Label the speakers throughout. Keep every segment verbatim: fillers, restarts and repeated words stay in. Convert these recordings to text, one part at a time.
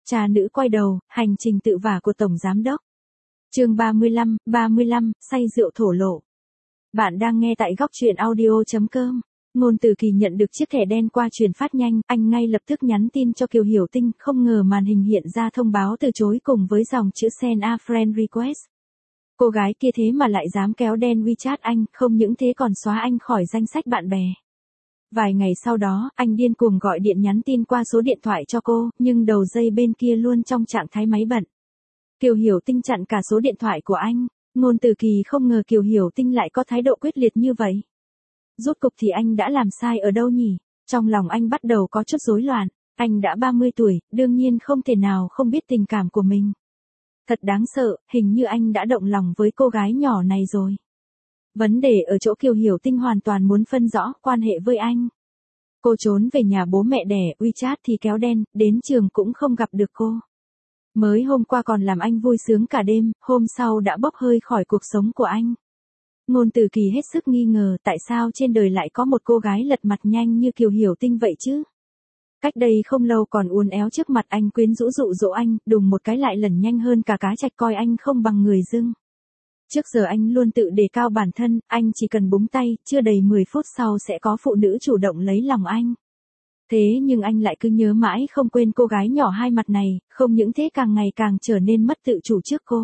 Speaker 1: Cha nữ quay đầu, hành trình tự vả của Tổng Giám đốc. Chương ba mươi lăm, ba mươi lăm, say rượu thổ lộ. Bạn đang nghe tại góc truyện audio chấm com. Ngôn Từ Kỳ nhận được chiếc thẻ đen qua truyền phát nhanh, anh ngay lập tức nhắn tin cho Kiều Hiểu Tinh, không ngờ màn hình hiện ra thông báo từ chối cùng với dòng chữ Send a friend request. Cô gái kia thế mà lại dám kéo đen WeChat anh, không những thế còn xóa anh khỏi danh sách bạn bè. Vài ngày sau đó, anh điên cuồng gọi điện nhắn tin qua số điện thoại cho cô, nhưng đầu dây bên kia luôn trong trạng thái máy bận. Kiều Hiểu Tinh chặn cả số điện thoại của anh. Ngôn Từ Kỳ không ngờ Kiều Hiểu Tinh lại có thái độ quyết liệt như vậy. Rốt cục thì anh đã làm sai ở đâu nhỉ? Trong lòng anh bắt đầu có chút rối loạn. Anh đã ba mươi tuổi, đương nhiên không thể nào không biết tình cảm của mình. Thật đáng sợ, hình như anh đã động lòng với cô gái nhỏ này rồi. Vấn đề ở chỗ Kiều Hiểu Tinh hoàn toàn muốn phân rõ quan hệ với anh. Cô trốn về nhà bố mẹ đẻ, WeChat thì kéo đen, đến trường cũng không gặp được cô. Mới hôm qua còn làm anh vui sướng cả đêm, hôm sau đã bốc hơi khỏi cuộc sống của anh. Ngôn Từ Kỳ hết sức nghi ngờ tại sao trên đời lại có một cô gái lật mặt nhanh như Kiều Hiểu Tinh vậy chứ. Cách đây không lâu còn uốn éo trước mặt anh quyến rũ dụ dỗ anh, đùng một cái lại lẩn nhanh hơn cả cá trạch coi anh không bằng người dưng. Trước giờ anh luôn tự đề cao bản thân, anh chỉ cần búng tay, chưa đầy mười phút sau sẽ có phụ nữ chủ động lấy lòng anh. Thế nhưng anh lại cứ nhớ mãi không quên cô gái nhỏ hai mặt này, không những thế càng ngày càng trở nên mất tự chủ trước cô.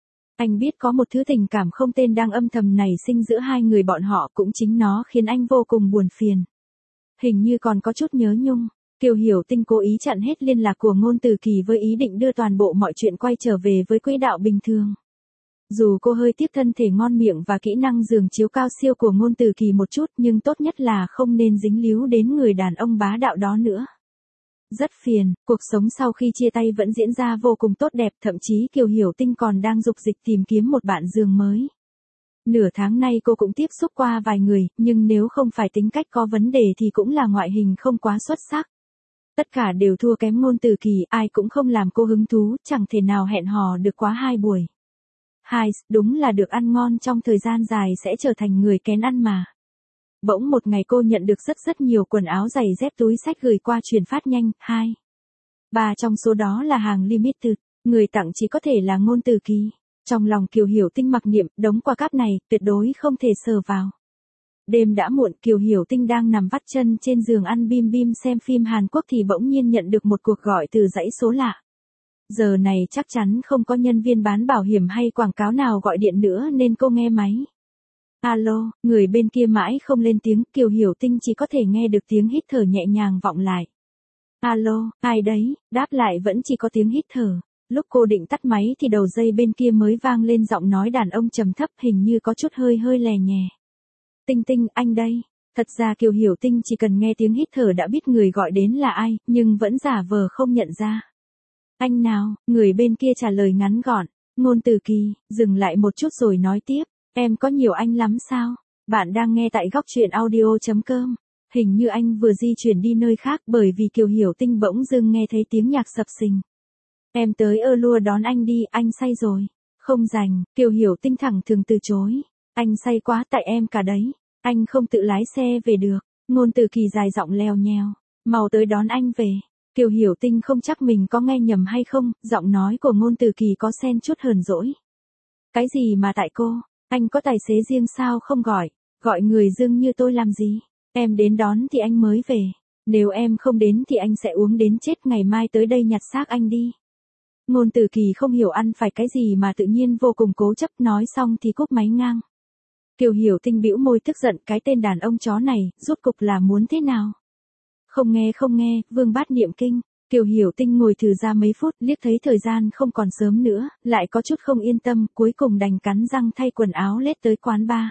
Speaker 1: Anh biết có một thứ tình cảm không tên đang âm thầm nảy sinh giữa hai người bọn họ, cũng chính nó khiến anh vô cùng buồn phiền. Hình như còn có chút nhớ nhung. Kiều Hiểu Tinh cố ý chặn hết liên lạc của Ngôn Từ Kỳ với ý định đưa toàn bộ mọi chuyện quay trở về với quỹ đạo bình thường. Dù cô hơi tiếc thân thể ngon miệng và kỹ năng giường chiếu cao siêu của Ngôn Từ Kỳ một chút, nhưng tốt nhất là không nên dính líu đến người đàn ông bá đạo đó nữa. Rất phiền, cuộc sống sau khi chia tay vẫn diễn ra vô cùng tốt đẹp, thậm chí Kiều Hiểu Tinh còn đang dục dịch tìm kiếm một bạn giường mới. Nửa tháng nay cô cũng tiếp xúc qua vài người, nhưng nếu không phải tính cách có vấn đề thì cũng là ngoại hình không quá xuất sắc. Tất cả đều thua kém Ngôn Từ Kỳ, ai cũng không làm cô hứng thú, chẳng thể nào hẹn hò được quá hai buổi. Hai, đúng là được ăn ngon trong thời gian dài sẽ trở thành người kén ăn mà. Bỗng một ngày cô nhận được rất rất nhiều quần áo giày dép túi xách gửi qua truyền phát nhanh. Hai, ba trong số đó là hàng limited, người tặng chỉ có thể là Ngôn Từ Kỳ. Trong lòng Kiều Hiểu Tinh mặc niệm, đống quà cáp này tuyệt đối không thể sờ vào. Đêm đã muộn, Kiều Hiểu Tinh đang nằm vắt chân trên giường ăn bim bim xem phim Hàn Quốc thì bỗng nhiên nhận được một cuộc gọi từ dãy số lạ. Giờ này chắc chắn không có nhân viên bán bảo hiểm hay quảng cáo nào gọi điện nữa nên cô nghe máy. Alo, người bên kia mãi không lên tiếng, Kiều Hiểu Tinh chỉ có thể nghe được tiếng hít thở nhẹ nhàng vọng lại. Alo, ai đấy, đáp lại vẫn chỉ có tiếng hít thở. Lúc cô định tắt máy thì đầu dây bên kia mới vang lên giọng nói đàn ông trầm thấp, hình như có chút hơi hơi lè nhè. Tinh Tinh, anh đây. Thật ra Kiều Hiểu Tinh chỉ cần nghe tiếng hít thở đã biết người gọi đến là ai, nhưng vẫn giả vờ không nhận ra. Anh nào, người bên kia trả lời ngắn gọn. Ngôn Từ Kỳ, dừng lại một chút rồi nói tiếp. Em có nhiều anh lắm sao? Bạn đang nghe tại góc truyện audio chấm com. Hình như anh vừa di chuyển đi nơi khác bởi vì Kiều Hiểu Tinh bỗng dưng nghe thấy tiếng nhạc sập sình. Em tới ơ lua đón anh đi, anh say rồi. Không rảnh, Kiều Hiểu Tinh thẳng thừng từ chối. Anh say quá tại em cả đấy. Anh không tự lái xe về được. Ngôn Từ Kỳ dài giọng leo nheo. Mau tới đón anh về. Kiều Hiểu Tinh không chắc mình có nghe nhầm hay không, giọng nói của Ngôn Từ Kỳ có xen chút hờn dỗi. Cái gì mà tại cô, anh có tài xế riêng sao không gọi, gọi người dưng như tôi làm gì, em đến đón thì anh mới về, nếu em không đến thì anh sẽ uống đến chết, ngày mai tới đây nhặt xác anh đi. Ngôn Từ Kỳ không hiểu ăn phải cái gì mà tự nhiên vô cùng cố chấp, nói xong thì cúp máy ngang. Kiều Hiểu Tinh bĩu môi tức giận, cái tên đàn ông chó này, rốt cục là muốn thế nào? Không nghe không nghe, vương bát niệm kinh. Kiều Hiểu Tinh ngồi thử ra mấy phút, liếc thấy thời gian không còn sớm nữa, lại có chút không yên tâm, cuối cùng đành cắn răng thay quần áo lết tới quán bar.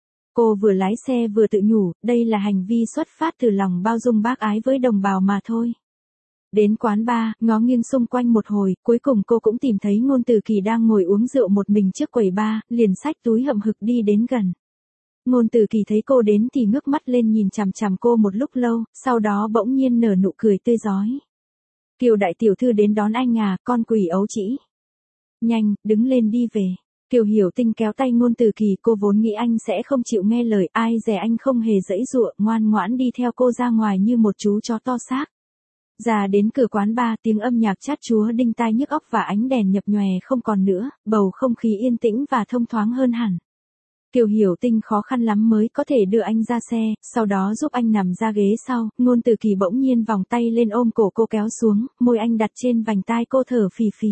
Speaker 1: Cô vừa lái xe vừa tự nhủ, đây là hành vi xuất phát từ lòng bao dung bác ái với đồng bào mà thôi. Đến quán bar, ngó nghiêng xung quanh một hồi, cuối cùng cô cũng tìm thấy Ngôn Từ Kỳ đang ngồi uống rượu một mình trước quầy bar, liền xách túi hậm hực đi đến gần. Ngôn Từ Kỳ thấy cô đến thì ngước mắt lên nhìn chằm chằm cô một lúc lâu, sau đó bỗng nhiên nở nụ cười tươi rói. Kiều đại tiểu thư đến đón anh à, con quỷ ấu trĩ. Nhanh, đứng lên đi về. Kiều Hiểu Tinh kéo tay Ngôn Từ Kỳ, cô vốn nghĩ anh sẽ không chịu nghe lời, ai dè anh không hề giãy giụa, ngoan ngoãn đi theo cô ra ngoài như một chú chó to xác. Ra đến cửa quán bar, tiếng âm nhạc chát chúa đinh tai nhức óc và ánh đèn nhập nhòe không còn nữa, bầu không khí yên tĩnh và thông thoáng hơn hẳn. Kiều Hiểu Tinh khó khăn lắm mới có thể đưa anh ra xe, sau đó giúp anh nằm ra ghế sau, Ngôn Từ Kỳ bỗng nhiên vòng tay lên ôm cổ cô kéo xuống, môi anh đặt trên vành tai cô thở phì phì.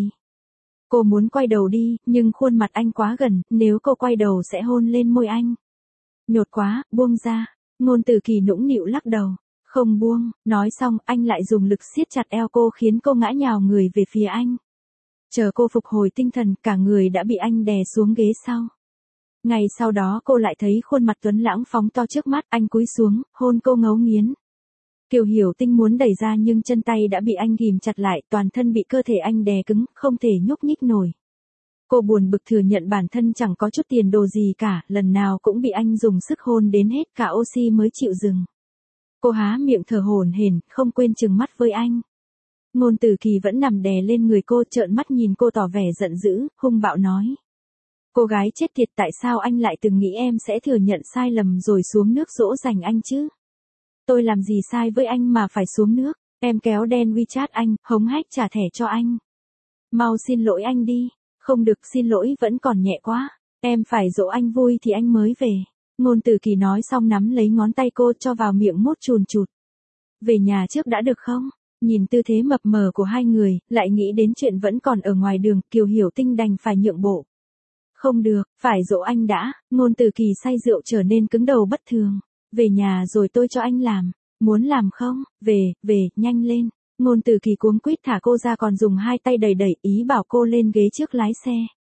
Speaker 1: Cô muốn quay đầu đi, nhưng khuôn mặt anh quá gần, nếu cô quay đầu sẽ hôn lên môi anh. Nhột quá, buông ra. Ngôn Từ Kỳ nũng nịu lắc đầu. Không buông, nói xong, anh lại dùng lực siết chặt eo cô khiến cô ngã nhào người về phía anh. Chờ cô phục hồi tinh thần, cả người đã bị anh đè xuống ghế sau. Ngày sau đó cô lại thấy khuôn mặt tuấn lãng phóng to trước mắt, anh cúi xuống, hôn cô ngấu nghiến. Kiều Hiểu Tinh muốn đẩy ra nhưng chân tay đã bị anh ghìm chặt lại, toàn thân bị cơ thể anh đè cứng, không thể nhúc nhích nổi. Cô buồn bực thừa nhận bản thân chẳng có chút tiền đồ gì cả, lần nào cũng bị anh dùng sức hôn đến hết cả oxy mới chịu dừng. Cô há miệng thở hổn hển, không quên trừng mắt với anh. Ngôn Từ Kỳ vẫn nằm đè lên người cô, trợn mắt nhìn cô tỏ vẻ giận dữ, hung bạo nói. Cô gái chết tiệt, tại sao anh lại từng nghĩ em sẽ thừa nhận sai lầm rồi xuống nước dỗ dành anh chứ? Tôi làm gì sai với anh mà phải xuống nước? Em kéo đen WeChat anh, hống hách trả thẻ cho anh. Mau xin lỗi anh đi. Không được, xin lỗi vẫn còn nhẹ quá. Em phải dỗ anh vui thì anh mới về. Ngôn Từ Kỳ nói xong nắm lấy ngón tay cô cho vào miệng mốt chùn chụt. Về nhà trước đã được không? Nhìn tư thế mập mờ của hai người, lại nghĩ đến chuyện vẫn còn ở ngoài đường, Kiều Hiểu Tinh đành phải nhượng bộ. Không được, phải dỗ anh đã. Ngôn Từ Kỳ say rượu trở nên cứng đầu bất thường. Về nhà rồi tôi cho anh làm. Muốn làm không? Về, về, nhanh lên. Ngôn Từ Kỳ cuống quýt thả cô ra, còn dùng hai tay đẩy đẩy ý bảo cô lên ghế trước lái xe.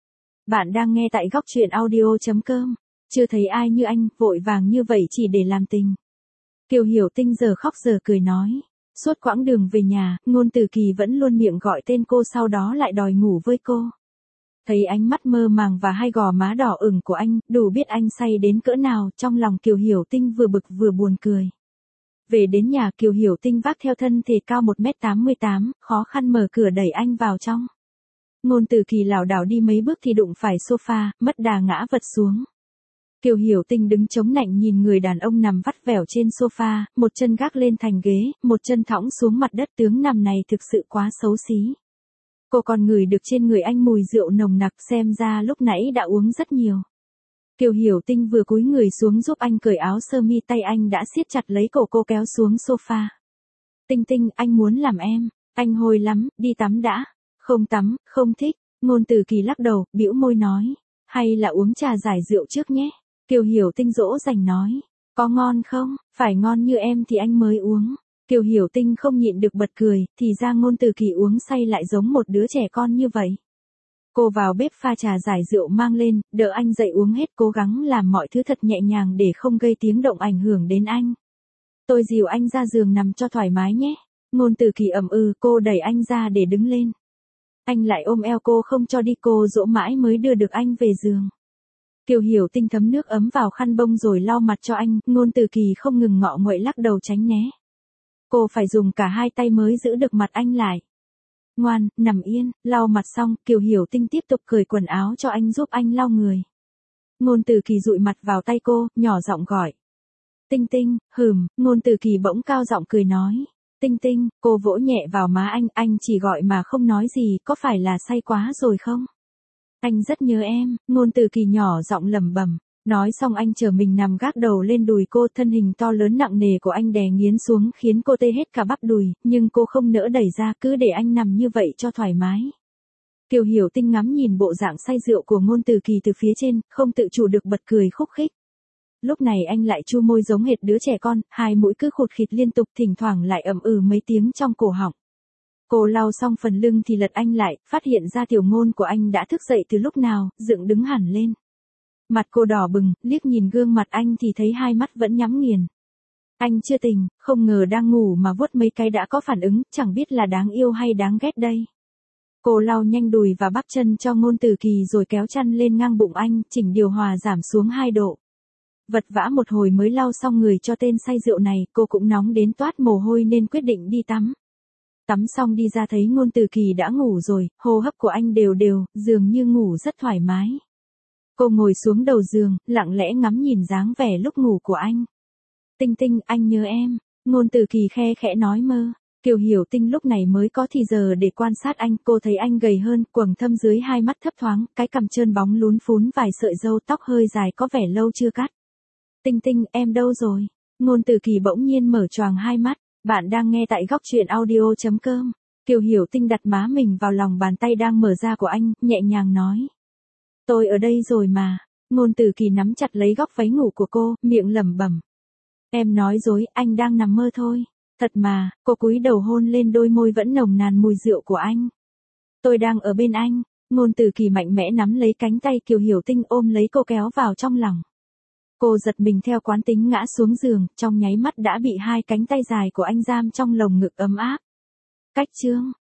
Speaker 1: Bạn đang nghe tại góc truyện audio chấm com. Chưa thấy ai như anh, vội vàng như vậy chỉ để làm tình. Kiều Hiểu Tinh giờ khóc giờ cười nói. Suốt quãng đường về nhà, Ngôn Từ Kỳ vẫn luôn miệng gọi tên cô, sau đó lại đòi ngủ với cô. Thấy ánh mắt mơ màng và hai gò má đỏ ửng của anh, đủ biết anh say đến cỡ nào, trong lòng Kiều Hiểu Tinh vừa bực vừa buồn cười. Về đến nhà, Kiều Hiểu Tinh vác theo thân thể cao một mét tám mươi tám, khó khăn mở cửa đẩy anh vào trong. Ngôn Từ Kỳ lảo đảo đi mấy bước thì đụng phải sofa, mất đà ngã vật xuống. Kiều Hiểu Tinh đứng chống nạnh nhìn người đàn ông nằm vắt vẻo trên sofa, một chân gác lên thành ghế, một chân thõng xuống mặt đất, tướng nằm này thực sự quá xấu xí. Cô còn ngửi được trên người anh mùi rượu nồng nặc, xem ra lúc nãy đã uống rất nhiều. Kiều Hiểu Tinh vừa cúi người xuống giúp anh cởi áo sơ mi, tay anh đã siết chặt lấy cổ cô kéo xuống sofa. Tinh Tinh, anh muốn làm em, anh hôi lắm, đi tắm đã. Không tắm, không thích. Ngôn Từ Kỳ lắc đầu, bĩu môi nói. Hay là uống trà giải rượu trước nhé. Kiều Hiểu Tinh dỗ dành nói. Có ngon không? Phải ngon như em thì anh mới uống. Kiều Hiểu Tinh không nhịn được bật cười, thì ra Ngôn Từ Kỳ uống say lại giống một đứa trẻ con như vậy. Cô vào bếp pha trà giải rượu mang lên, đỡ anh dậy uống hết, cố gắng làm mọi thứ thật nhẹ nhàng để không gây tiếng động ảnh hưởng đến anh. Tôi dìu anh ra giường nằm cho thoải mái nhé. Ngôn Từ Kỳ ậm ừ, cô đẩy anh ra để đứng lên. Anh lại ôm eo cô không cho đi, cô dỗ mãi mới đưa được anh về giường. Kiều Hiểu Tinh thấm nước ấm vào khăn bông rồi lau mặt cho anh, Ngôn Từ Kỳ không ngừng ngọ nguậy lắc đầu tránh né. Cô phải dùng cả hai tay mới giữ được mặt anh lại. Ngoan, nằm yên, lau mặt xong, Kiều Hiểu Tinh tiếp tục cởi quần áo cho anh giúp anh lau người. Ngôn Từ Kỳ dụi mặt vào tay cô, nhỏ giọng gọi. Tinh Tinh, hừm, Ngôn Từ Kỳ bỗng cao giọng cười nói. Tinh Tinh, cô vỗ nhẹ vào má anh, anh chỉ gọi mà không nói gì, có phải là say quá rồi không? Anh rất nhớ em, Ngôn Từ Kỳ nhỏ giọng lẩm bẩm. Nói xong anh trở mình nằm gác đầu lên đùi cô, thân hình to lớn nặng nề của anh đè nghiến xuống khiến cô tê hết cả bắp đùi, nhưng cô không nỡ đẩy ra, cứ để anh nằm như vậy cho thoải mái. Kiều Hiểu Tinh ngắm nhìn bộ dạng say rượu của Ngôn Từ Kỳ từ phía trên, không tự chủ được bật cười khúc khích. Lúc này anh lại chu môi giống hệt đứa trẻ con, hai mũi cứ khụt khịt liên tục, thỉnh thoảng lại ầm ừ mấy tiếng trong cổ họng. Cô lau xong phần lưng thì lật anh lại, phát hiện ra tiểu ngôn của anh đã thức dậy từ lúc nào, dựng đứng hẳn lên. Mặt cô đỏ bừng, liếc nhìn gương mặt anh thì thấy hai mắt vẫn nhắm nghiền. Anh chưa tỉnh, không ngờ đang ngủ mà vuốt mấy cái đã có phản ứng, chẳng biết là đáng yêu hay đáng ghét đây. Cô lau nhanh đùi và bắp chân cho Ngôn Từ Kỳ rồi kéo chăn lên ngang bụng anh, chỉnh điều hòa giảm xuống hai độ. Vật vã một hồi mới lau xong người cho tên say rượu này, cô cũng nóng đến toát mồ hôi nên quyết định đi tắm. Tắm xong đi ra thấy Ngôn Từ Kỳ đã ngủ rồi, hô hấp của anh đều đều, dường như ngủ rất thoải mái. Cô ngồi xuống đầu giường, lặng lẽ ngắm nhìn dáng vẻ lúc ngủ của anh. Tinh Tinh, anh nhớ em. Ngôn Từ Kỳ khe khẽ nói mơ. Kiều Hiểu Tinh lúc này mới có thì giờ để quan sát anh, cô thấy anh gầy hơn, quầng thâm dưới hai mắt thấp thoáng, cái cằm trơn bóng lún phún, vài sợi râu tóc hơi dài có vẻ lâu chưa cắt. Tinh Tinh, em đâu rồi? Ngôn Tử Kỳ bỗng nhiên mở choàng hai mắt, bạn đang nghe tại góc truyện audio.com. Kiều Hiểu Tinh đặt má mình vào lòng bàn tay đang mở ra của anh, nhẹ nhàng nói. Tôi ở đây rồi mà. Ngôn Tử Kỳ nắm chặt lấy góc váy ngủ của cô, miệng lẩm bẩm. Em nói dối, anh đang nằm mơ thôi. Thật mà, cô cúi đầu hôn lên đôi môi vẫn nồng nàn mùi rượu của anh. Tôi đang ở bên anh. Ngôn Tử Kỳ mạnh mẽ nắm lấy cánh tay Kiều Hiểu Tinh, ôm lấy cô kéo vào trong lòng. Cô giật mình theo quán tính ngã xuống giường, trong nháy mắt đã bị hai cánh tay dài của anh giam trong lồng ngực ấm áp. Cách chương.